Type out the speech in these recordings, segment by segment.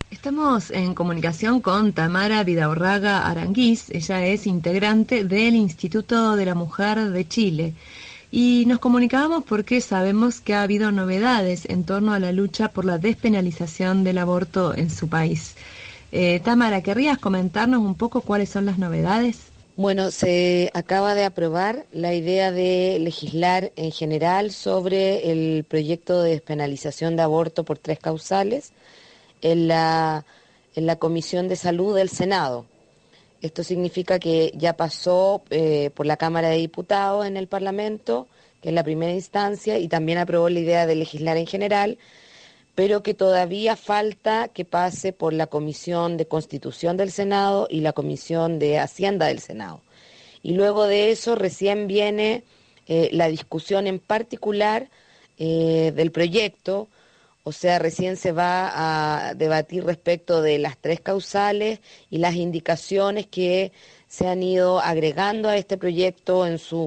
Estamos en comunicación con Tamara Vidaurraga Aranguiz. Ella es integrante del Instituto de la Mujer de Chile. Y nos comunicábamos porque sabemos que ha habido novedades en torno a la lucha por la despenalización del aborto en su país. Tamara, ¿querrías comentarnos un poco cuáles son las novedades? Bueno, se acaba de aprobar la idea de legislar en general sobre el proyecto de despenalización de aborto por tres causales en la Comisión de Salud del Senado. Esto significa que ya pasó por la Cámara de Diputados en el Parlamento, que es la primera instancia, y también aprobó la idea de legislar en general, pero que todavía falta que pase por la Comisión de Constitución del Senado y la Comisión de Hacienda del Senado. Y luego de eso recién viene la discusión en particular del proyecto, o sea, recién se va a debatir respecto de las tres causales y las indicaciones que se han ido agregando a este proyecto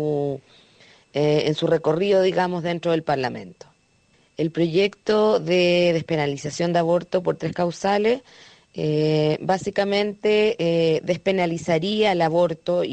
en su recorrido, digamos, dentro del Parlamento. El proyecto de despenalización de aborto por tres causales básicamente despenalizaría el aborto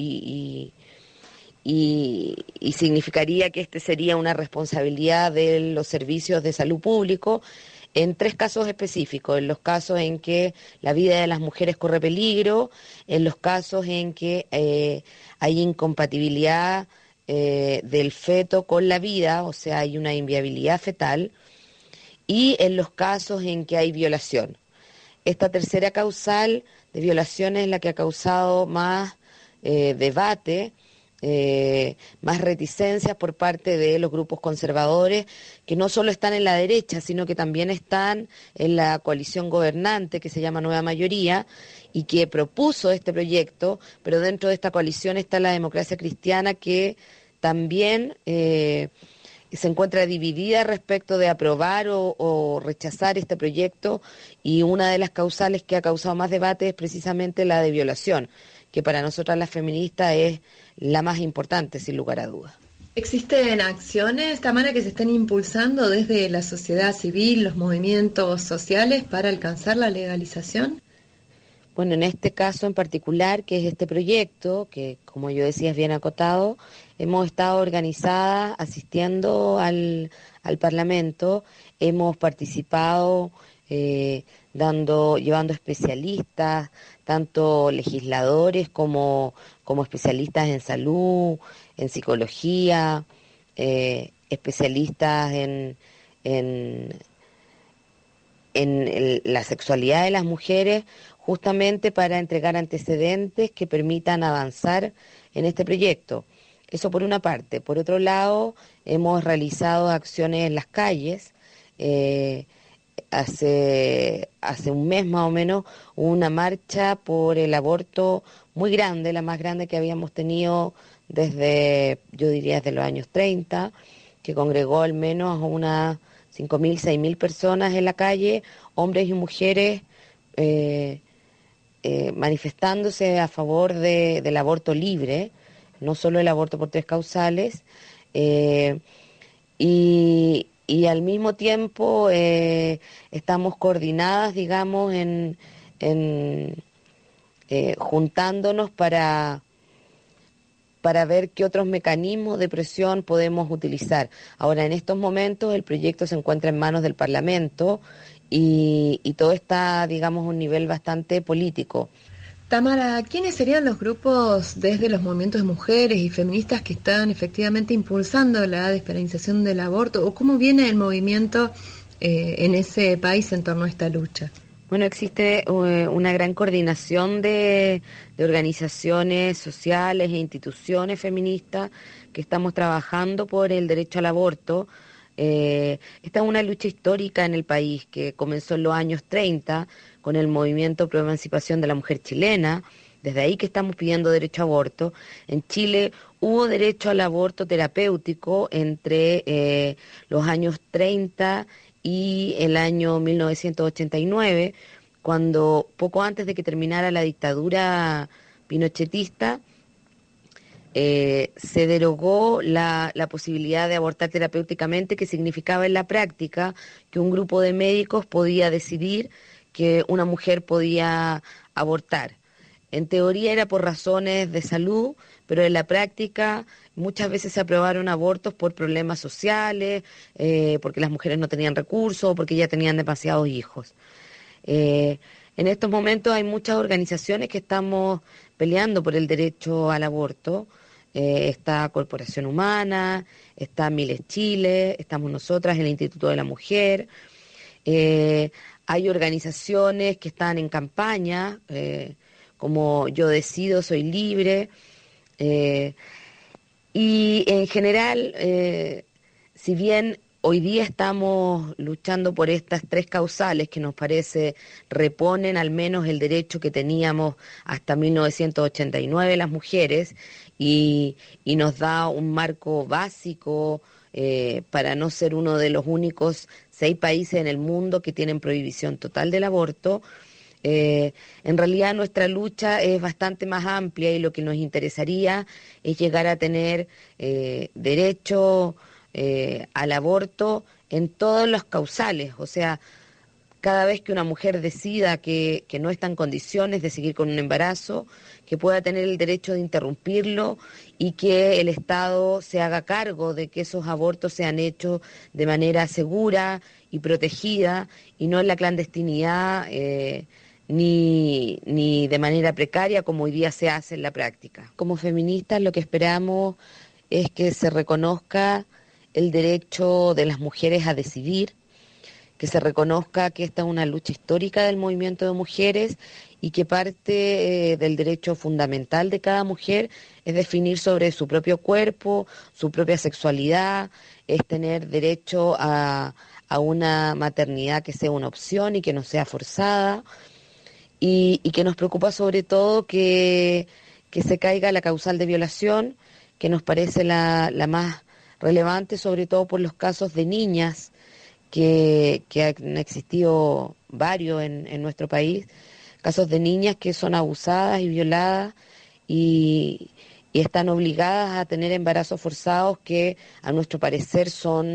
y significaría que este sería una responsabilidad de los servicios de salud público en tres casos específicos: en los casos en que la vida de las mujeres corre peligro, en los casos en que hay incompatibilidad del feto con la vida, o sea, hay una inviabilidad fetal, y en los casos en que hay violación. Esta tercera causal de violación es la que ha causado más debate, más reticencias por parte de los grupos conservadores, que no solo están en la derecha, sino que también están en la coalición gobernante, que se llama Nueva Mayoría, y que propuso este proyecto, pero dentro de esta coalición está la Democracia Cristiana, que también se encuentra dividida respecto de aprobar o rechazar este proyecto, y una de las causales que ha causado más debate es precisamente la de violación, que para nosotras las feministas es la más importante, sin lugar a dudas. ¿Existen acciones, Tamara, que se estén impulsando desde la sociedad civil, los movimientos sociales para alcanzar la legalización? Bueno, en este caso en particular, que es este proyecto, que como yo decía es bien acotado, hemos estado organizadas asistiendo al Parlamento, hemos participado llevando especialistas, tanto legisladores como especialistas en salud, en psicología, especialistas en la sexualidad de las mujeres, justamente para entregar antecedentes que permitan avanzar en este proyecto. Eso por una parte. Por otro lado, hemos realizado acciones en las calles. eh, hace un mes más o menos hubo una marcha por el aborto muy grande, la más grande que habíamos tenido desde, yo diría, desde los años 30, que congregó al menos a unas 5.000, 6.000 personas en la calle, hombres y mujeres, eh, manifestándose a favor del aborto libre, no solo el aborto por tres causales, eh, y al mismo tiempo estamos coordinadas, digamos, en juntándonos para ver qué otros mecanismos de presión podemos utilizar. Ahora, en estos momentos, el proyecto se encuentra en manos del Parlamento y todo está, digamos, a un nivel bastante político. Tamara, ¿quiénes serían los grupos desde los movimientos de mujeres y feministas que están efectivamente impulsando la despenalización del aborto? ¿O cómo viene el movimiento en ese país en torno a esta lucha? Bueno, existe una gran coordinación de organizaciones sociales e instituciones feministas que estamos trabajando por el derecho al aborto. Esta es una lucha histórica en el país que comenzó en los años 30 con el movimiento pro emancipación de la mujer chilena. Desde ahí que estamos pidiendo derecho a aborto. En Chile hubo derecho al aborto terapéutico entre los años 30 y el año 1989, cuando poco antes de que terminara la dictadura pinochetista, se derogó la posibilidad de abortar terapéuticamente, que significaba en la práctica que un grupo de médicos podía decidir que una mujer podía abortar. En teoría era por razones de salud, pero en la práctica muchas veces se aprobaron abortos por problemas sociales, porque las mujeres no tenían recursos, porque ya tenían demasiados hijos. Eh, en estos momentos hay muchas organizaciones que estamos peleando por el derecho al aborto. Está Corporación Humana, está Miles Chile, estamos nosotras, el Instituto de la Mujer. Eh, Hay organizaciones que están en campaña, como Yo Decido, Soy Libre. eh, y en general, si bien hoy día estamos luchando por estas tres causales que nos parece reponen al menos el derecho que teníamos hasta 1989 las mujeres y nos da un marco básico para no ser uno de los únicos 6 países en el mundo que tienen prohibición total del aborto. En realidad nuestra lucha es bastante más amplia y lo que nos interesaría es llegar a tener derecho al aborto en todos los causales, o sea, cada vez que una mujer decida que no está en condiciones de seguir con un embarazo, que pueda tener el derecho de interrumpirlo y que el Estado se haga cargo de que esos abortos sean hechos de manera segura y protegida y no en la clandestinidad ni de manera precaria como hoy día se hace en la práctica. Como feministas lo que esperamos es que se reconozca el derecho de las mujeres a decidir, que se reconozca que esta es una lucha histórica del movimiento de mujeres y que parte del derecho fundamental de cada mujer es definir sobre su propio cuerpo, su propia sexualidad, es tener derecho a una maternidad que sea una opción y que no sea forzada y que nos preocupa sobre todo que se caiga la causal de violación, que nos parece la más relevante, sobre todo por los casos de niñas que han existido varios en nuestro país, casos de niñas que son abusadas y violadas y, y están obligadas a tener embarazos forzados que a nuestro parecer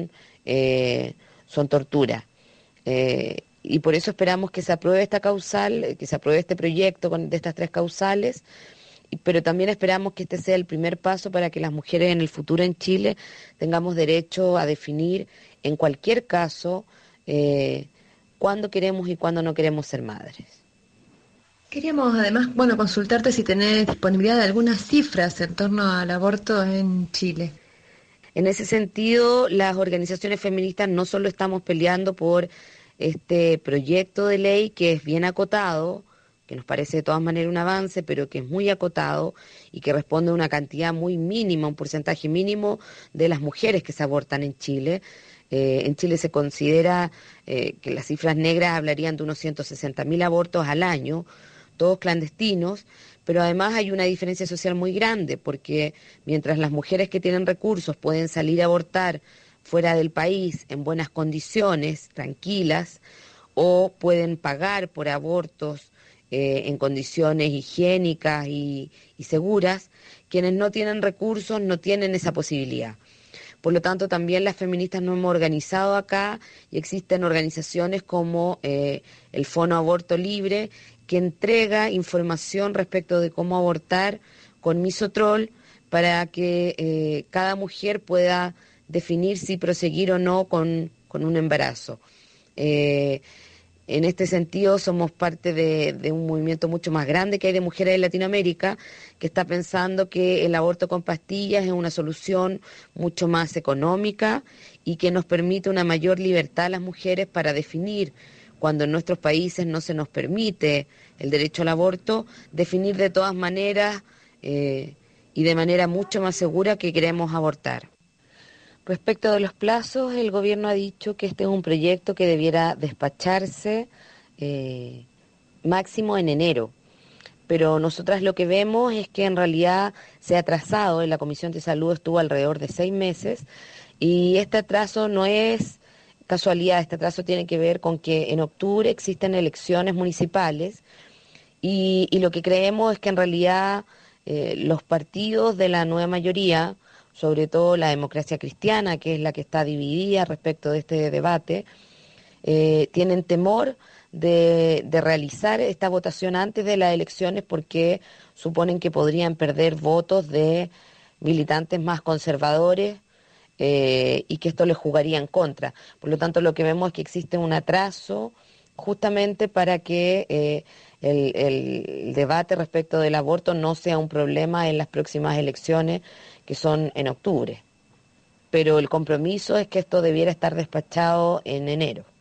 son tortura. Y por eso esperamos que se apruebe esta causal, que se apruebe este proyecto de estas tres causales, pero también esperamos que este sea el primer paso para que las mujeres en el futuro en Chile tengamos derecho a definir en cualquier caso cuándo queremos y cuándo no queremos ser madres. Queríamos además, bueno, consultarte si tenés disponibilidad de algunas cifras en torno al aborto en Chile. En ese sentido, las organizaciones feministas no solo estamos peleando por este proyecto de ley que es bien acotado, que nos parece de todas maneras un avance, pero que es muy acotado y que responde a una cantidad muy mínima, un porcentaje mínimo de las mujeres que se abortan en Chile. En Chile se considera que las cifras negras hablarían de unos 160.000 abortos al año, todos clandestinos, pero además hay una diferencia social muy grande, porque mientras las mujeres que tienen recursos pueden salir a abortar fuera del país en buenas condiciones, tranquilas, o pueden pagar por abortos en condiciones higiénicas y seguras, quienes no tienen recursos no tienen esa posibilidad. Por lo tanto, también las feministas nos hemos organizado acá y existen organizaciones como el Fono Aborto Libre, que entrega información respecto de cómo abortar con misotrol para que cada mujer pueda definir si proseguir o no con un embarazo. En este sentido, somos parte de un movimiento mucho más grande que hay de mujeres en Latinoamérica, que está pensando que el aborto con pastillas es una solución mucho más económica y que nos permite una mayor libertad a las mujeres para definir, cuando en nuestros países no se nos permite el derecho al aborto, definir de todas maneras y de manera mucho más segura que queremos abortar. Respecto de los plazos, el gobierno ha dicho que este es un proyecto que debiera despacharse máximo en enero, pero nosotras lo que vemos es que en realidad se ha atrasado, en la Comisión de Salud estuvo alrededor de 6 meses y este atraso no es casualidad, este atraso tiene que ver con que en octubre existen elecciones municipales y lo que creemos es que en realidad los partidos de la nueva mayoría, sobre todo la Democracia Cristiana, que es la que está dividida respecto de este debate, tienen temor de realizar esta votación antes de las elecciones porque suponen que podrían perder votos de militantes más conservadores y que esto les jugaría en contra. Por lo tanto, lo que vemos es que existe un atraso justamente para que el debate respecto del aborto no sea un problema en las próximas elecciones, que son en octubre. Pero el compromiso es que esto debiera estar despachado en enero.